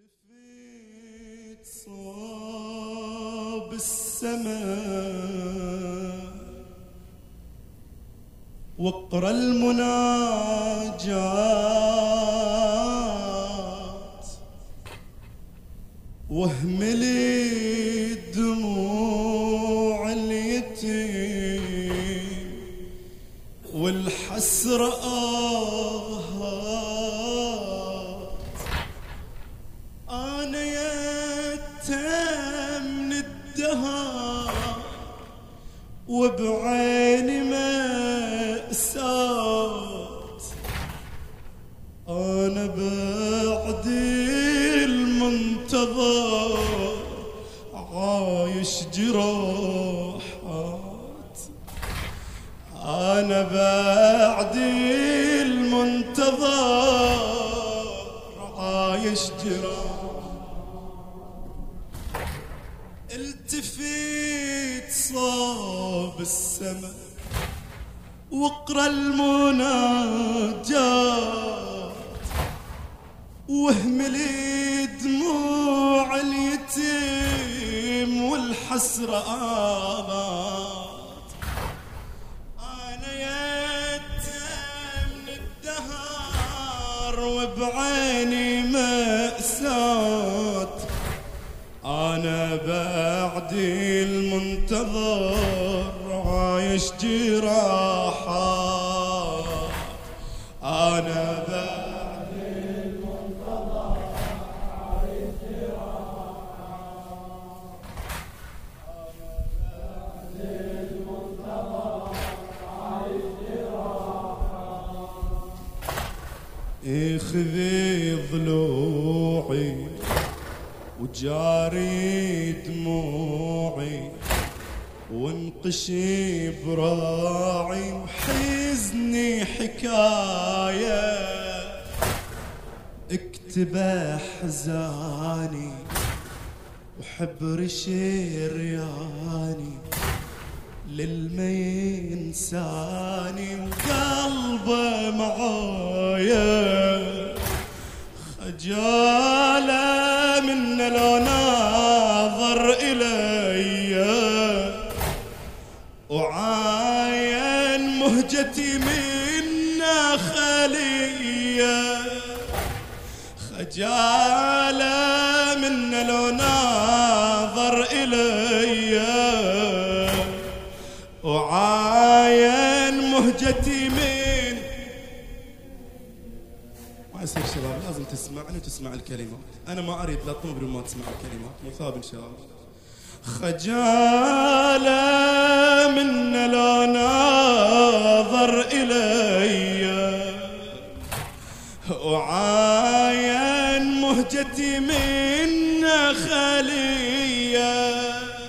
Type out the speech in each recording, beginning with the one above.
التفيت صوب السماء واقرأ المناجات واهملي دموع اليتيم والحسرة أنا يتم من الدهر وبعيني مأساة أنا بعد المنتظر عايش جراحات أنا بعد المنتظر عايش جراحات التفيت صوب السماء واقرأ المناجات واهملي دموع اليتيم والحسرة آبات أنا يتم من الدهر وبعيني مأساة أنا بعد المنتظر عايش جراحات أنا بعد المنتظر عايش جراحات أنا بعد المنتظر عايش جراحات اخذي ضلوعي وجاري دموعي وانقشي براعي وحزني حكاية اكتب احزاني وحبر شرياني للما ينساني وقلبه معايا خجالة من لو ناظر إلي وعاين مهجتي منا خلية خجالة من لو ناظر إلي وعاين مهجتي من ما يصير شباب لازم تسمعني وتسمع الكلمات أنا ما أريد لا تطمر ما تسمع الكلمات مثاب إن شاء الله خجالة من لا ناظر إلي وعاين مهجتي من خلية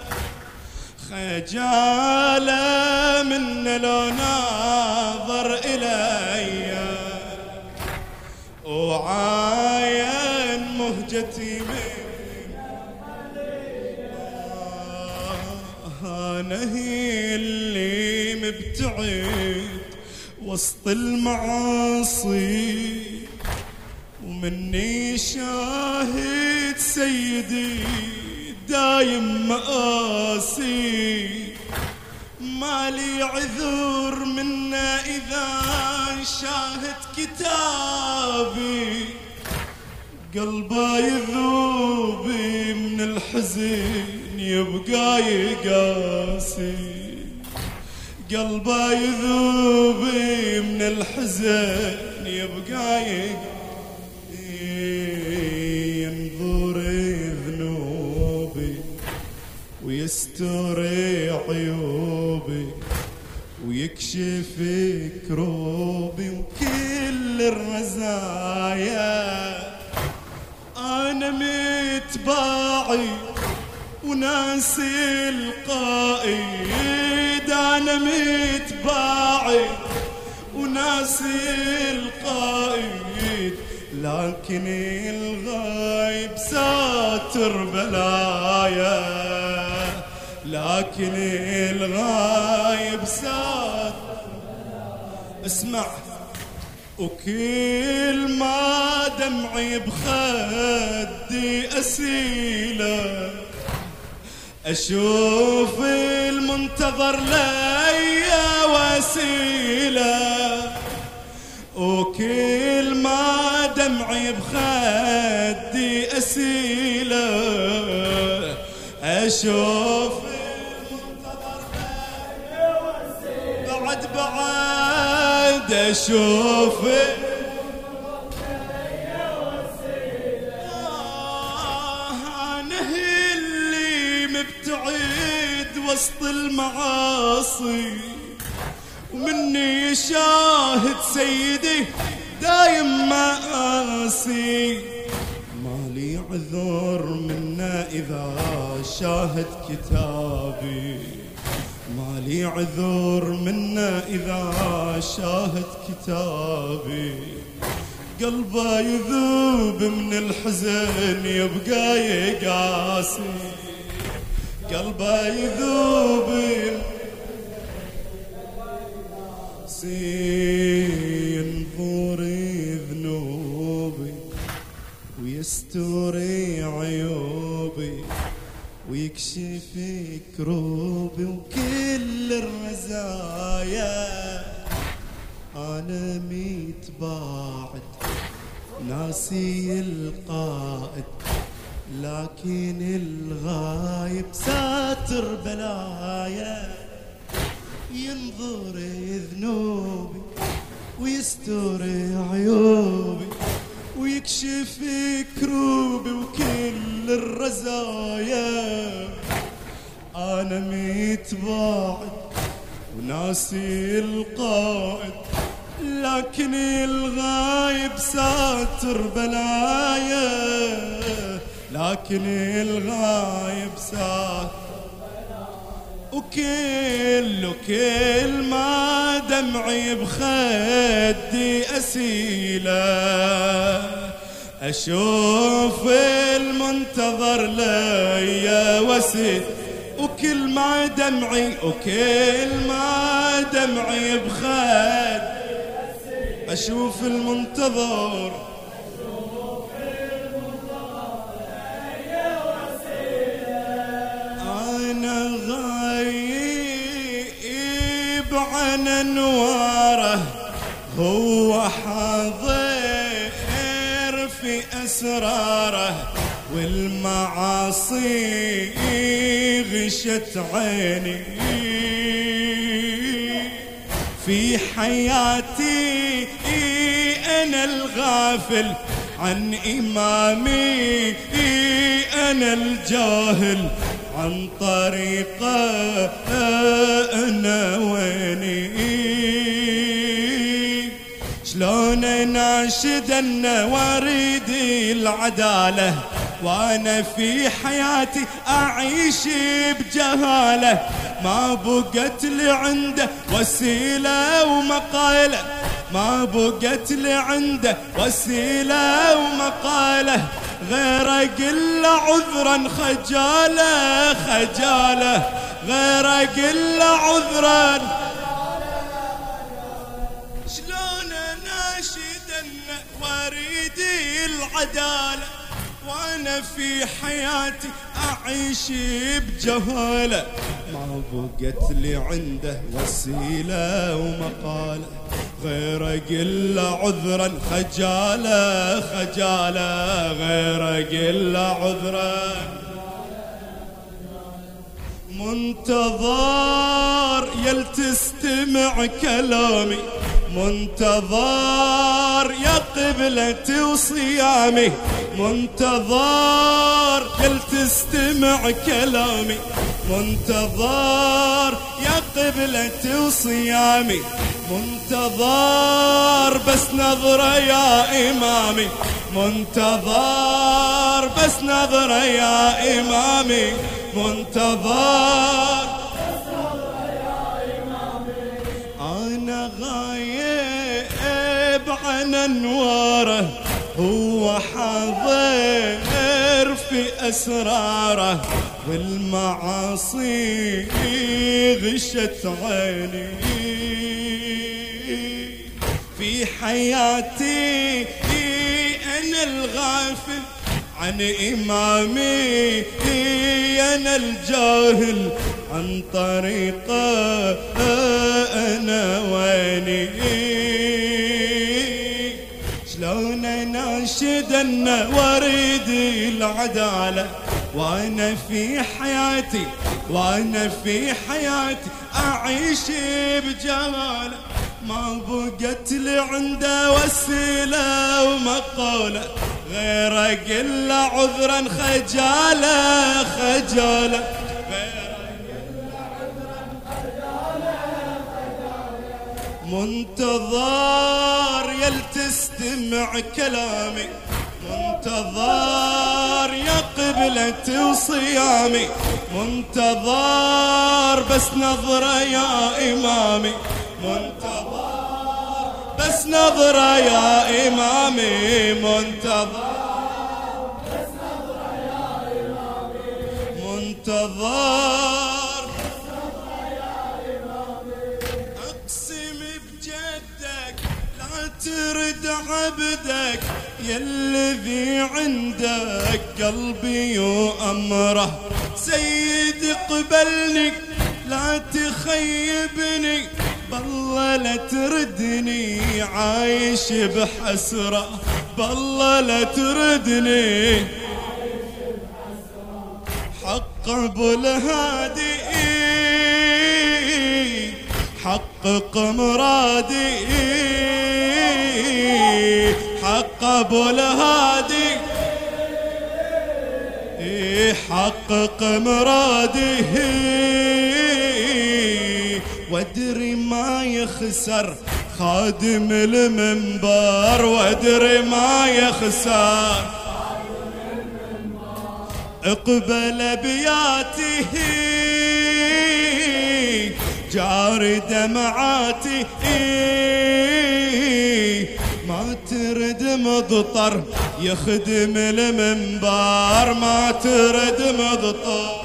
خجالة من لا ناظر إلي وعاين مهجتي من أنا هي اللي مبتعد وسط المعاصي ومني شاهد سيدي دايم مآسي مالي عذر منا إذا شاهد كتابي قلبه يذوب من الحزن يبقى يقاسي قلبه يذوب من الحزن يبقى ينظر ذنوبي ويستر عيوبي ويكشف كروبي وكل الرزايا أنا متباعي وناسي القائد أنا متباعي وناسي القائد لكن الغايب ساتر بلايا لكن الغايب ساتر اسمع وكل ما دمعي بخدي أسيله أشوف المنتظر لي وسيلة، وكل ما دمعي بخدي أسيلة أشوف المنتظر لي وسيلة، بعد أشوف وسط المعاصي ومني شاهد سيدي دايم مآسي، مالي عذر منا إذا شاهد كتابي، مالي عذر منا إذا شاهد كتابي، قلبه يذوب من الحزن يبقى يقاسي، قلبه يذوب ينظر ذنوبي ويستري عيوبي ويكشف كروبي وكل الرزايا، أنا متباعد ناسي القائد لكن الغايب ساتر بلايا، ينظر ذنوبي ويستر عيوبي ويكشف كروبي وكل الرزايا، أنا متباعد وناسي القائد لكن الغايب ساتر بلايا، لكن الغايب ساتر وكل ما دمعي بخدي أسيله أشوف المنتظر لي وسيل، وكل ما دمعي بخد أشوف المنتظر أنا غايب عن أنواره هو حاضر في أسراره، والمعاصي غشت عيني في حياتي، أنا الغافل عن إمامي، أنا الجاهل عن طريقه، أنا ويني شلون اناشد واريد العدالة وانا في حياتي اعيش بجهالة، ما بقت لي عنده وسيلة ومقالة، ما بقت لي عنده وسيلة ومقالة، غير اقل عذرا خجالة خجالة، غير اقل عذرا شلون اناشد واريد العدالة وانا في حياتي اعيش بجهالة، ما بقت لي عنده وسيلة ومقالة، غير اقل عذرا خجالة خجالة، غير اقل عذرا منتظر يل تستمع كلامي، منتظر يا قبلتي وصيامي، منتظر يل تستمع كلامي، منتظر يا قبلتي وصيامي، منتظر بس نظرة يا إمامي، منتظر بس نظرة يا إمامي، منتظر بس نظرة يا إمامي، أنا غايب عن أنواره هو حاضر في أسراره، والمعاصي غشت عيني في في حياتي أنا الغافل عن إمامي، أنا الجاهل عن طريقه، أنا ويني شلون أناشد أن وارد العدالة وأنا في حياتي، وأنا في حياتي أعيش بجهالة، ما بقت لي عنده وسيلة ومقولة غير أقل عذرا خجالة خجالة، منتظر يل تستمع كلامي، منتظر يا قبلة وصيامي، منتظر بس نظرة يا إمامي، منتظر بس نظرة يا إمامي، منتظر بس نظرة يا إمامي، منتظر بس نظرة يا إمامي. أقسم بجدك لا ترد عبدك يا الذي عندك قلبي وأمره، سيد اقبلني لا تخيبني، بالله لا تردني عايش بحسرة، بالله لا تردني عايش بحسرة. حق ابو الهادي حقق مرادي، حق ابو الهادي حقق مرادي، وادري ما يخسر خادم المنبر، وادري ما يخسر اقبل ابياتي جار دمعاتي، ما ترد مضطر يخدم المنبر، ما ترد مضطر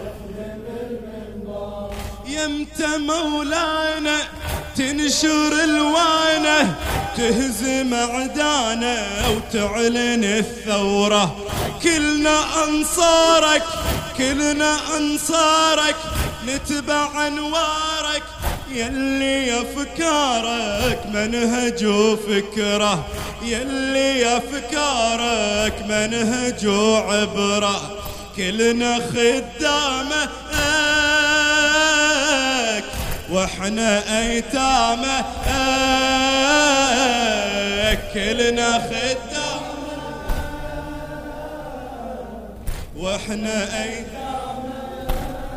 يمت مولانا تنشر الوانه، تهزم عدانه وتعلن الثورة، كلنا أنصارك كلنا أنصارك نتبع أنوارك، يلي أفكارك منهج وفكرة، يلي أفكارك منهج وعبرة، كلنا خدامك واحنا ايتامك، كلنا خدامك واحنا ايتامك،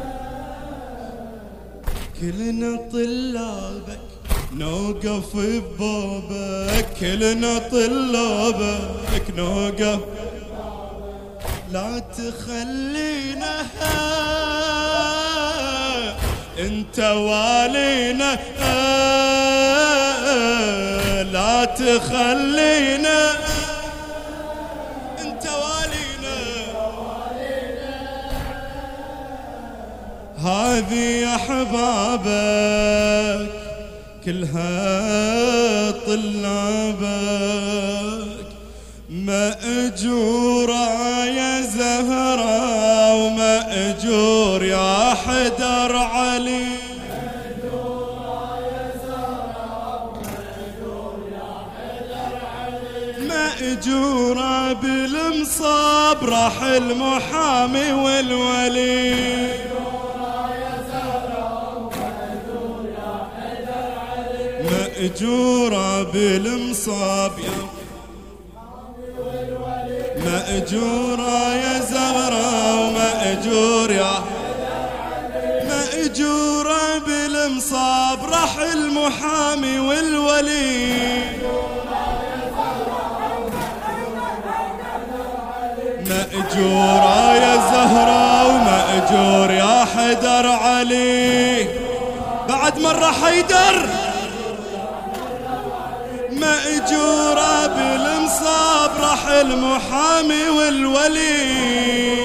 كلنا طلابك نوقف ببابك، كلنا طلابك نوقف، لا تخلينا انت والينا، لا تخلينا انت والينا، هذه احبابك كلها طلابك، مأجورة يا زهرة ومأجور يا حدر علي، مأجورة يا زهرة ومأجور يا حدر علي، مأجورة بالمصاب راح المحامي والولي، مأجورة يا زهرة ومأجور يا حدر علي، مأجورة بالمصاب يا مأجورة يا زهرة ومأجور يا مأجورة بالمصاب راح المحامي والولي، مأجورة يا زهرة ومأجور يا حدر علي، بعد مرة حيدر، مأجورة بالمصاب راح المحامي والولي،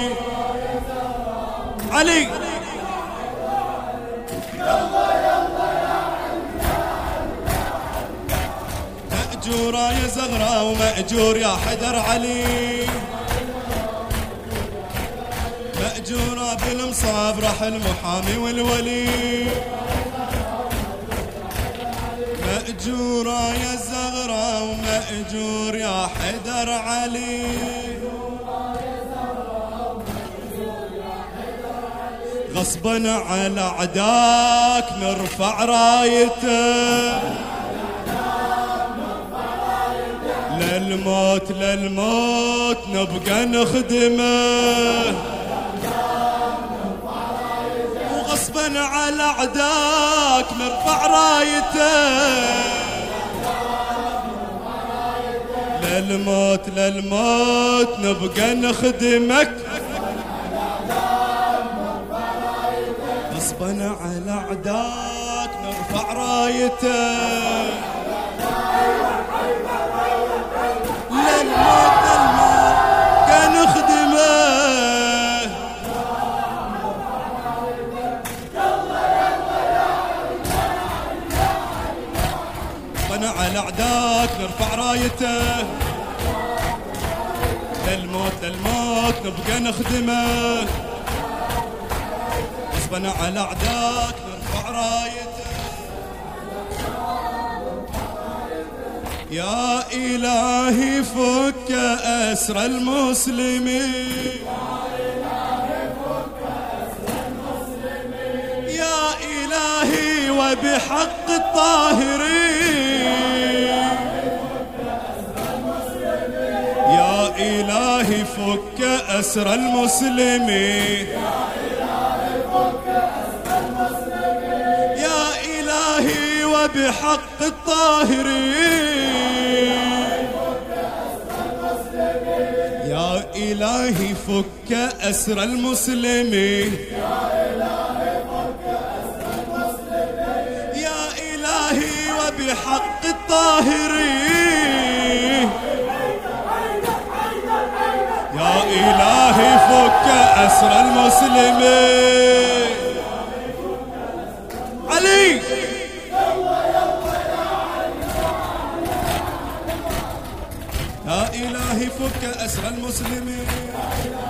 علي مأجورة يا زغرة ومأجور يا حدر علي، مأجورة بالمصاب راح المحامي والولي، مأجورة يا زغرة ومأجور يا حدر علي، غصبا على عداك نرفع رايته، للموت للموت نبقى نخدمه، وغصبا على عداك نرفع رايته، للموت للموت نبقى نخدمك، غصبا على عداك نرفع رايته، للموت للموت كان نخدمه، غصبا على عداك نرفع رايته، للموت للموت نبقى نخدمه، غصبا على عداك نرفع رايته، يا إلهي فك أسر المسلمين، يا إلهي وبحق الطاهرين، يا إلهي فك أسر المسلمين، يا إلهي وبحق الطاهرين، يا إلهي فك أسر المسلمين، يا إلهي وبحق الطاهرين، يا إلهي فك أسر المسلمين. علي يا إلهي فك أسر المسلمين،